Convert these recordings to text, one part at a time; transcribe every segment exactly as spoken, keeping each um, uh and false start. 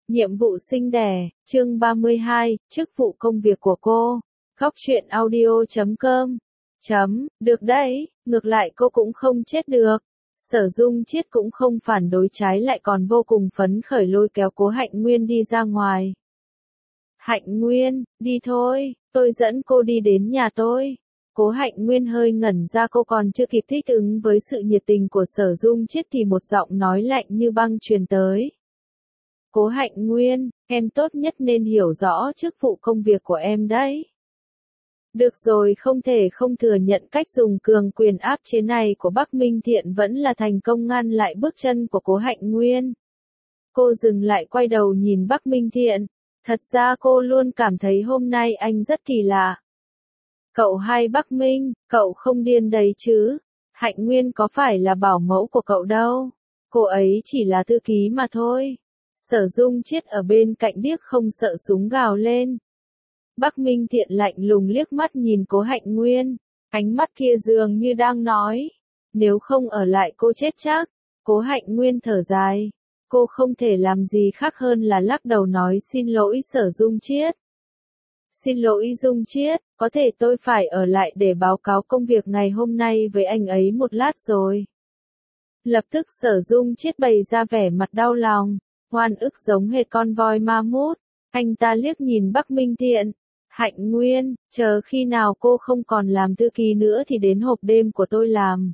Nhiệm vụ sinh đẻ, chương ba mươi hai, chức vụ công việc của cô. Góc truyện audio chấm com. Chấm, được đấy, ngược lại cô cũng không chết được. Sở Dung Chiết cũng không phản đối, trái lại còn vô cùng phấn khởi lôi kéo Cố Hạnh Nguyên đi ra ngoài. Hạnh Nguyên, đi thôi, tôi dẫn cô đi đến nhà tôi. Cố Hạnh Nguyên hơi ngẩn ra, cô còn chưa kịp thích ứng với sự nhiệt tình của Sở Dung Chiết thì một giọng nói lạnh như băng truyền tới. Cố Hạnh Nguyên, em tốt nhất nên hiểu rõ chức vụ công việc của em đấy. Được rồi, không thể không thừa nhận cách dùng cường quyền áp chế này của Bắc Minh Thiện vẫn là thành công ngăn lại bước chân của Cố Hạnh Nguyên. Cô dừng lại, quay đầu nhìn Bắc Minh Thiện. Thật ra cô luôn cảm thấy hôm nay anh rất kỳ lạ. Cậu hay Bắc Minh, cậu không điên đấy chứ? Hạnh Nguyên có phải là bảo mẫu của cậu đâu. Cô ấy chỉ là thư ký mà thôi. Sở Dung Chiết ở bên cạnh điếc không sợ súng gào lên. Bắc Minh Thiện lạnh lùng liếc mắt nhìn Cố Hạnh Nguyên. Ánh mắt kia dường như đang nói. Nếu không ở lại cô chết chắc. Cố Hạnh Nguyên thở dài. Cô không thể làm gì khác hơn là lắc đầu nói xin lỗi Sở Dung Chiết. Xin lỗi Dung Chiết, có thể tôi phải ở lại để báo cáo công việc ngày hôm nay với anh ấy một lát rồi. Lập tức Sở Dung Chiết bày ra vẻ mặt đau lòng, oan ức giống hệt con voi ma mút. Anh ta liếc nhìn Bắc Minh Thiện. Hạnh Nguyên, chờ khi nào cô không còn làm thư ký nữa thì đến hộp đêm của tôi làm.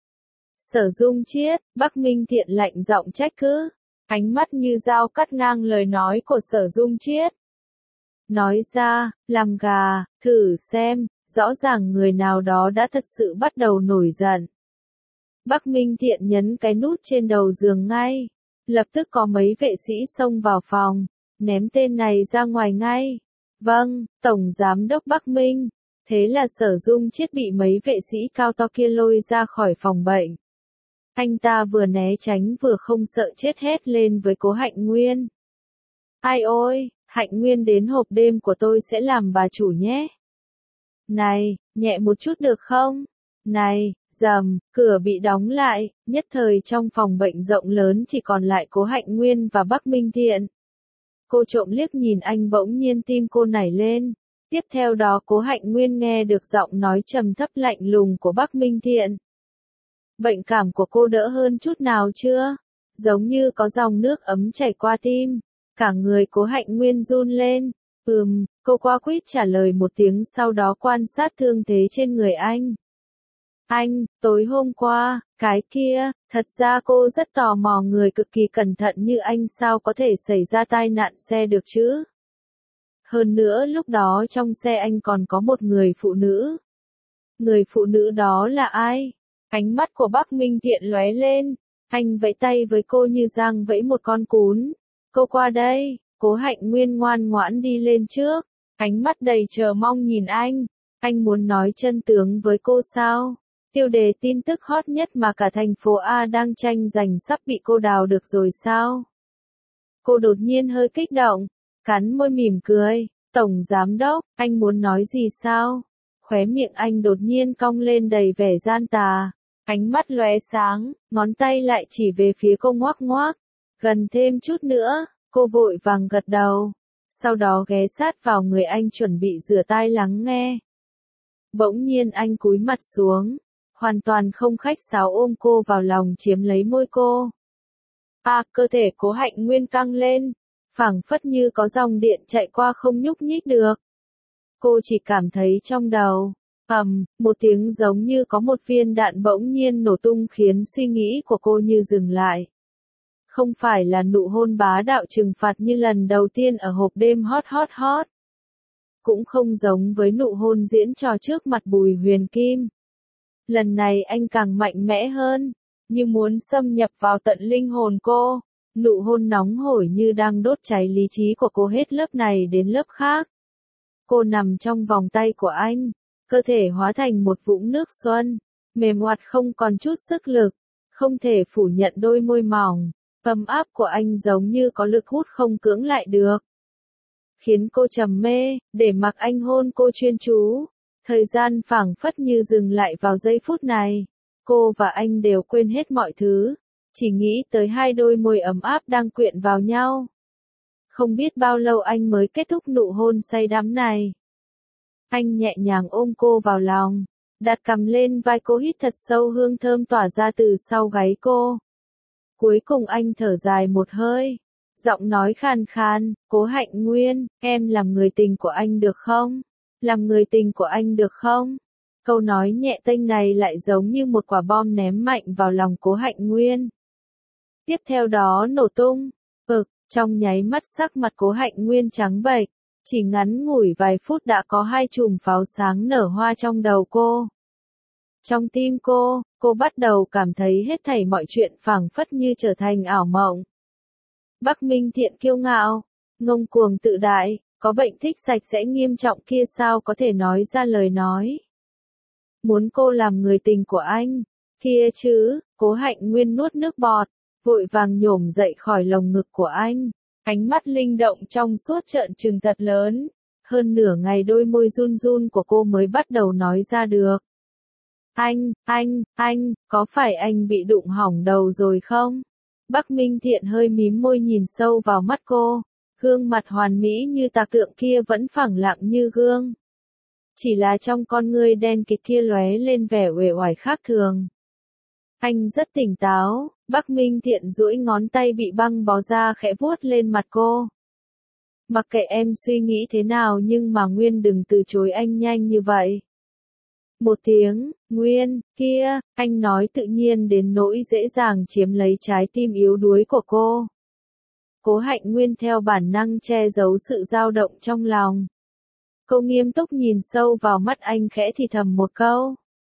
Sở Dung Chiết, Bắc Minh Thiện lạnh giọng trách cứ. Ánh mắt như dao cắt ngang lời nói của Sở Dung Chiết. Nói ra, làm gà, thử xem, rõ ràng người nào đó đã thật sự bắt đầu nổi giận. Bắc Minh Thiện nhấn cái nút trên đầu giường ngay. Lập tức có mấy vệ sĩ xông vào phòng, ném tên này ra ngoài ngay. Vâng, Tổng Giám đốc Bắc Minh. Thế là Sở Dung Chiết bị mấy vệ sĩ cao to kia lôi ra khỏi phòng bệnh. Anh ta vừa né tránh vừa không sợ chết hét lên với Cố Hạnh Nguyên. Ai ôi, Hạnh Nguyên đến hộp đêm của tôi sẽ làm bà chủ nhé. Này, nhẹ một chút được không? Này, rầm, cửa bị đóng lại, nhất thời trong phòng bệnh rộng lớn chỉ còn lại Cố Hạnh Nguyên và Bắc Minh Thiện. Cô trộm liếc nhìn anh, bỗng nhiên tim cô nảy lên. Tiếp theo đó Cố Hạnh Nguyên nghe được giọng nói trầm thấp lạnh lùng của Bắc Minh Thiện. Bệnh cảm của cô đỡ hơn chút nào chưa? Giống như có dòng nước ấm chảy qua tim. Cả người Cố Hạnh Nguyên run lên. Ừm, cô qua quýt trả lời một tiếng, sau đó quan sát thương thế trên người anh. Anh, tối hôm qua, cái kia, thật ra cô rất tò mò người cực kỳ cẩn thận như anh sao có thể xảy ra tai nạn xe được chứ? Hơn nữa lúc đó trong xe anh còn có một người phụ nữ. Người phụ nữ đó là ai? Ánh mắt của Bắc Minh Thiện lóe lên. Anh vẫy tay với cô như Giang vẫy một con cún. Cô qua đây. Cố Hạnh Nguyên ngoan ngoãn đi lên trước. Ánh mắt đầy chờ mong nhìn anh. Anh muốn nói chân tướng với cô sao? Tiêu đề tin tức hot nhất mà cả thành phố A đang tranh giành sắp bị cô đào được rồi sao? Cô đột nhiên hơi kích động. Cắn môi mỉm cười. Tổng Giám đốc, anh muốn nói gì sao? Khóe miệng anh đột nhiên cong lên đầy vẻ gian tà. Ánh mắt lóe sáng, ngón tay lại chỉ về phía cô ngoắc ngoắc. Gần thêm chút nữa, cô vội vàng gật đầu. Sau đó ghé sát vào người anh chuẩn bị rửa tai lắng nghe. Bỗng nhiên anh cúi mặt xuống, hoàn toàn không khách sáo ôm cô vào lòng chiếm lấy môi cô. À, cơ thể Cố Hạnh Nguyên căng lên, phảng phất như có dòng điện chạy qua không nhúc nhích được. Cô chỉ cảm thấy trong đầu, ầm, một tiếng giống như có một viên đạn bỗng nhiên nổ tung khiến suy nghĩ của cô như dừng lại. Không phải là nụ hôn bá đạo trừng phạt như lần đầu tiên ở hộp đêm hot hot hot. Cũng không giống với nụ hôn diễn trò trước mặt Bùi Huyền Kim. Lần này anh càng mạnh mẽ hơn, như muốn xâm nhập vào tận linh hồn cô. Nụ hôn nóng hổi như đang đốt cháy lý trí của cô hết lớp này đến lớp khác. Cô nằm trong vòng tay của anh, cơ thể hóa thành một vũng nước xuân, mềm oặt không còn chút sức lực. Không thể phủ nhận đôi môi mỏng, ấm áp của anh giống như có lực hút không cưỡng lại được. Khiến cô trầm mê, để mặc anh hôn cô chuyên chú. Thời gian phảng phất như dừng lại vào giây phút này. Cô và anh đều quên hết mọi thứ, chỉ nghĩ tới hai đôi môi ấm áp đang quyện vào nhau. Không biết bao lâu anh mới kết thúc nụ hôn say đắm này. Anh nhẹ nhàng ôm cô vào lòng, đặt cằm lên vai cô, hít thật sâu hương thơm tỏa ra từ sau gáy cô. Cuối cùng anh thở dài một hơi, giọng nói khàn khàn, Cố Hạnh Nguyên, em làm người tình của anh được không? Làm người tình của anh được không? Câu nói nhẹ tênh này lại giống như một quả bom ném mạnh vào lòng Cố Hạnh Nguyên. Tiếp theo đó nổ tung, ực, trong nháy mắt sắc mặt Cố Hạnh Nguyên trắng bệch, chỉ ngắn ngủi vài phút đã có hai chùm pháo sáng nở hoa trong đầu cô. Trong tim cô, cô bắt đầu cảm thấy hết thảy mọi chuyện phảng phất như trở thành ảo mộng. Bắc Minh Thiện kiêu ngạo, ngông cuồng tự đại, có bệnh thích sạch sẽ nghiêm trọng kia sao có thể nói ra lời nói. Muốn cô làm người tình của anh, kia chứ, Cố Hạnh Nguyên nuốt nước bọt, vội vàng nhổm dậy khỏi lồng ngực của anh, ánh mắt linh động trong suốt trợn trừng thật lớn, hơn nửa ngày đôi môi run run của cô mới bắt đầu nói ra được. Anh, anh, anh, có phải anh bị đụng hỏng đầu rồi không? Bắc Minh Thiện hơi mím môi nhìn sâu vào mắt cô, gương mặt hoàn mỹ như tạc tượng kia vẫn phẳng lặng như gương. Chỉ là trong con ngươi đen kịt kia lóe lên vẻ uể oải khác thường. Anh rất tỉnh táo, Bắc Minh Thiện duỗi ngón tay bị băng bó ra khẽ vuốt lên mặt cô. Mặc kệ em suy nghĩ thế nào nhưng mà Nguyên đừng từ chối anh nhanh như vậy. Một tiếng, Nguyên, kia, anh nói tự nhiên đến nỗi dễ dàng chiếm lấy trái tim yếu đuối của cô. Cố Hạnh Nguyên theo bản năng che giấu sự dao động trong lòng. Cô nghiêm túc nhìn sâu vào mắt anh khẽ thì thầm một câu.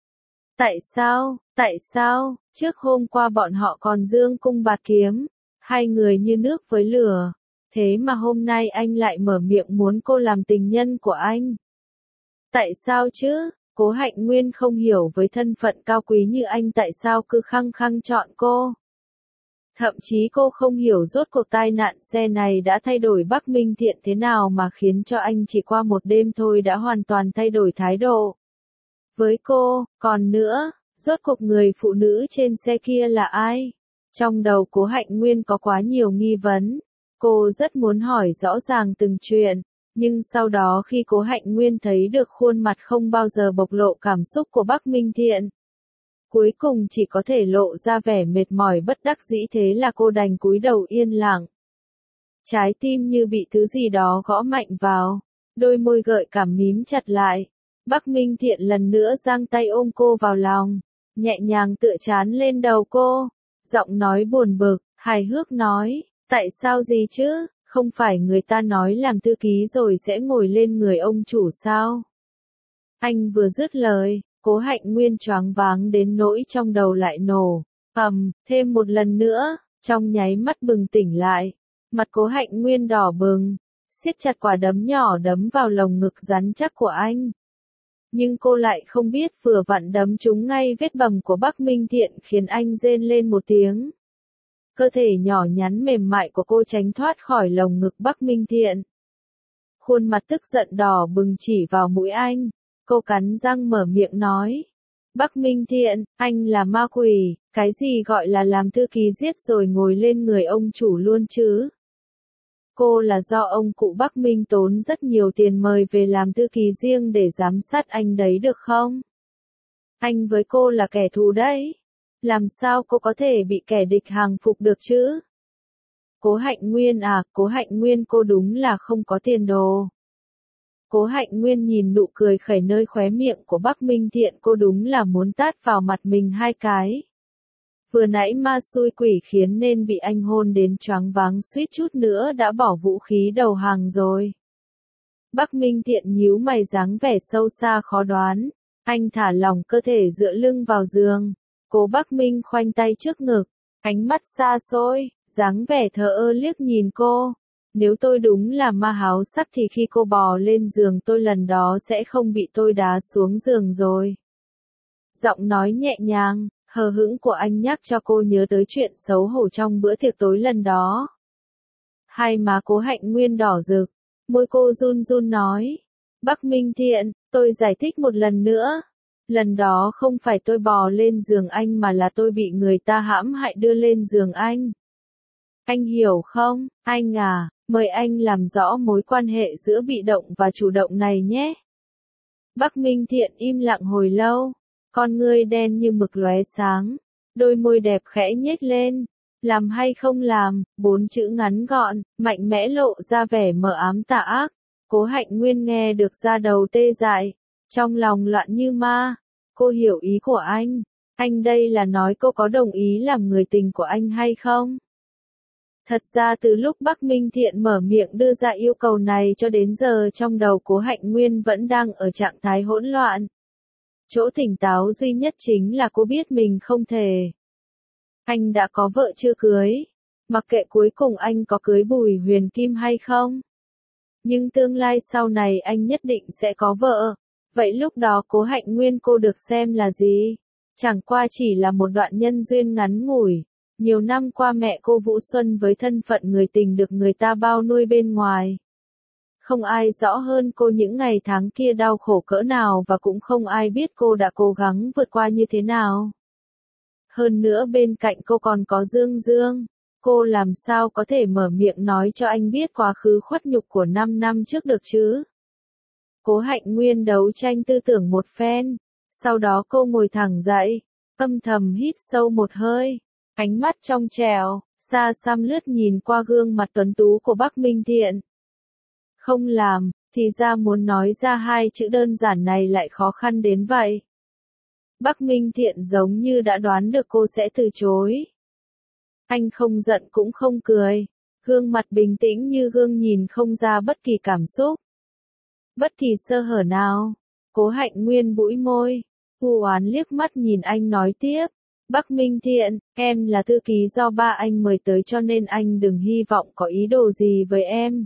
Tại sao, tại sao, trước hôm qua bọn họ còn dương cung bạt kiếm, hai người như nước với lửa, thế mà hôm nay anh lại mở miệng muốn cô làm tình nhân của anh. Tại sao chứ? Cố Hạnh Nguyên không hiểu với thân phận cao quý như anh tại sao cứ khăng khăng chọn cô. Thậm chí cô không hiểu rốt cuộc tai nạn xe này đã thay đổi Bắc Minh Thiện thế nào mà khiến cho anh chỉ qua một đêm thôi đã hoàn toàn thay đổi thái độ. Với cô, còn nữa, rốt cuộc người phụ nữ trên xe kia là ai? Trong đầu Cố Hạnh Nguyên có quá nhiều nghi vấn. Cô rất muốn hỏi rõ ràng từng chuyện. Nhưng sau đó khi Cố Hạnh Nguyên thấy được khuôn mặt không bao giờ bộc lộ cảm xúc của Bắc Minh Thiện, cuối cùng chỉ có thể lộ ra vẻ mệt mỏi bất đắc dĩ, thế là cô đành cúi đầu yên lặng. Trái tim như bị thứ gì đó gõ mạnh vào, đôi môi gợi cảm mím chặt lại. Bắc Minh Thiện lần nữa giang tay ôm cô vào lòng, nhẹ nhàng tựa trán lên đầu cô, giọng nói buồn bực, hài hước nói, tại sao gì chứ? Không phải người ta nói làm thư ký rồi sẽ ngồi lên người ông chủ sao? Anh vừa dứt lời, Cố Hạnh Nguyên choáng váng đến nỗi trong đầu lại nổ, ầm, thêm một lần nữa, trong nháy mắt bừng tỉnh lại, mặt Cố Hạnh Nguyên đỏ bừng, siết chặt quả đấm nhỏ đấm vào lồng ngực rắn chắc của anh. Nhưng cô lại không biết vừa vặn đấm trúng ngay vết bầm của Bắc Minh Thiện khiến anh rên lên một tiếng. Cơ thể nhỏ nhắn mềm mại của cô tránh thoát khỏi lồng ngực Bắc Minh Thiện. Khuôn mặt tức giận đỏ bừng chỉ vào mũi anh. Cô cắn răng mở miệng nói. Bắc Minh Thiện, anh là ma quỷ, cái gì gọi là làm thư ký giết rồi ngồi lên người ông chủ luôn chứ? Cô là do ông cụ Bắc Minh tốn rất nhiều tiền mời về làm thư ký riêng để giám sát anh đấy được không? Anh với cô là kẻ thù đấy. Làm sao cô có thể bị kẻ địch hàng phục được chứ? Cố Hạnh Nguyên à, Cố Hạnh Nguyên cô đúng là không có tiền đồ. Cố Hạnh Nguyên nhìn nụ cười khẩy nơi khóe miệng của Bắc Minh Thiện, cô đúng là muốn tát vào mặt mình hai cái. Vừa nãy ma xui quỷ khiến nên bị anh hôn đến choáng váng suýt chút nữa đã bỏ vũ khí đầu hàng rồi. Bắc Minh Thiện nhíu mày dáng vẻ sâu xa khó đoán. Anh thả lỏng cơ thể dựa lưng vào giường. Cố Bắc Minh khoanh tay trước ngực, ánh mắt xa xôi, dáng vẻ thờ ơ liếc nhìn cô. Nếu tôi đúng là ma háo sắc thì khi cô bò lên giường tôi lần đó sẽ không bị tôi đá xuống giường rồi. Giọng nói nhẹ nhàng, hờ hững của anh nhắc cho cô nhớ tới chuyện xấu hổ trong bữa tiệc tối lần đó. Hai má Cố Hạnh Nguyên đỏ rực, môi cô run run nói. Bắc Minh Thiện, tôi giải thích một lần nữa. Lần đó không phải tôi bò lên giường anh mà là tôi bị người ta hãm hại đưa lên giường anh. Anh hiểu không, anh à, mời anh làm rõ mối quan hệ giữa bị động và chủ động này nhé. Bắc Minh Thiện im lặng hồi lâu, con ngươi đen như mực lóe sáng, đôi môi đẹp khẽ nhếch lên. Làm hay không làm, bốn chữ ngắn gọn, mạnh mẽ lộ ra vẻ mờ ám tà ác. Cố Hạnh Nguyên nghe được da đầu tê dại, trong lòng loạn như ma. Cô hiểu ý của anh, anh đây là nói cô có đồng ý làm người tình của anh hay không? Thật ra từ lúc Bắc Minh Thiện mở miệng đưa ra yêu cầu này cho đến giờ trong đầu Cố Hạnh Nguyên vẫn đang ở trạng thái hỗn loạn. Chỗ tỉnh táo duy nhất chính là cô biết mình không thể. Anh đã có vợ chưa cưới, mặc kệ cuối cùng anh có cưới Bùi Huyền Kim hay không. Nhưng tương lai sau này anh nhất định sẽ có vợ. Vậy lúc đó Cố Hạnh Nguyên cô được xem là gì? Chẳng qua chỉ là một đoạn nhân duyên ngắn ngủi. Nhiều năm qua mẹ cô Vũ Xuân với thân phận người tình được người ta bao nuôi bên ngoài. Không ai rõ hơn cô những ngày tháng kia đau khổ cỡ nào và cũng không ai biết cô đã cố gắng vượt qua như thế nào. Hơn nữa bên cạnh cô còn có Dương Dương. Cô làm sao có thể mở miệng nói cho anh biết quá khứ khuất nhục của năm năm trước được chứ? Cố Hạnh Nguyên đấu tranh tư tưởng một phen. Sau đó cô ngồi thẳng dậy, âm thầm hít sâu một hơi. Ánh mắt trong trẻo, xa xăm lướt nhìn qua gương mặt tuấn tú của Bắc Minh Thiện. Không làm, thì ra muốn nói ra hai chữ đơn giản này lại khó khăn đến vậy. Bắc Minh Thiện giống như đã đoán được cô sẽ từ chối. Anh không giận cũng không cười, gương mặt bình tĩnh như gương nhìn không ra bất kỳ cảm xúc. Bất kỳ sơ hở nào. Cố Hạnh Nguyên bũi môi, u oán liếc mắt nhìn anh nói tiếp. Bắc Minh Thiện, em là thư ký do ba anh mời tới cho nên anh đừng hy vọng có ý đồ gì với em.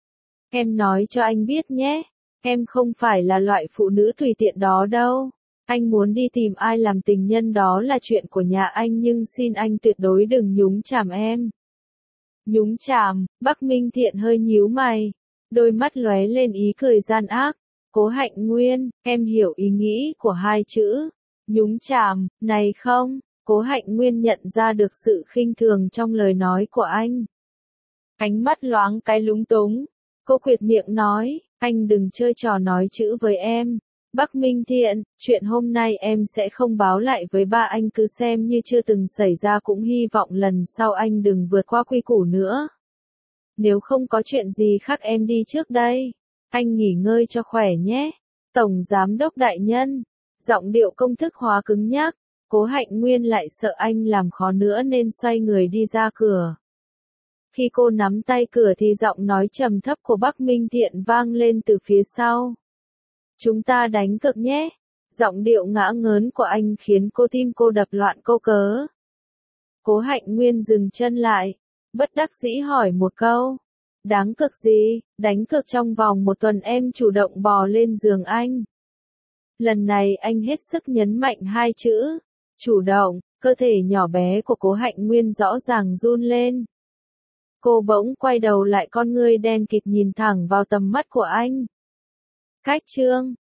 Em nói cho anh biết nhé, em không phải là loại phụ nữ tùy tiện đó đâu. Anh muốn đi tìm ai làm tình nhân đó là chuyện của nhà anh nhưng xin anh tuyệt đối đừng nhúng chàm em. Nhúng chàm, Bắc Minh Thiện hơi nhíu mày, đôi mắt lóe lên ý cười gian ác. Cố Hạnh Nguyên, em hiểu ý nghĩ của hai chữ. Nhúng chàm, này không? Cố Hạnh Nguyên nhận ra được sự khinh thường trong lời nói của anh. Ánh mắt loáng cái lúng túng. Cô quệt miệng nói, anh đừng chơi trò nói chữ với em. Bắc Minh Thiện, chuyện hôm nay em sẽ không báo lại với ba anh cứ xem như chưa từng xảy ra cũng hy vọng lần sau anh đừng vượt qua quy củ nữa. Nếu không có chuyện gì khác em đi trước đây. Anh nghỉ ngơi cho khỏe nhé. Tổng Giám đốc đại nhân. Giọng điệu công thức hóa cứng nhắc. Cố Hạnh Nguyên lại sợ anh làm khó nữa nên xoay người đi ra cửa. Khi cô nắm tay cửa thì giọng nói trầm thấp của Bắc Minh Thiện vang lên từ phía sau. Chúng ta đánh cược nhé. Giọng điệu ngã ngớn của anh khiến cô tim cô đập loạn câu cớ. Cố Hạnh Nguyên dừng chân lại, bất đắc dĩ hỏi một câu. Đáng cược gì? Đánh cược trong vòng một tuần em chủ động bò lên giường anh. Lần này anh hết sức nhấn mạnh hai chữ. Chủ động, cơ thể nhỏ bé của Cố Hạnh Nguyên rõ ràng run lên. Cô bỗng quay đầu lại con ngươi đen kịt nhìn thẳng vào tầm mắt của anh. Cách chương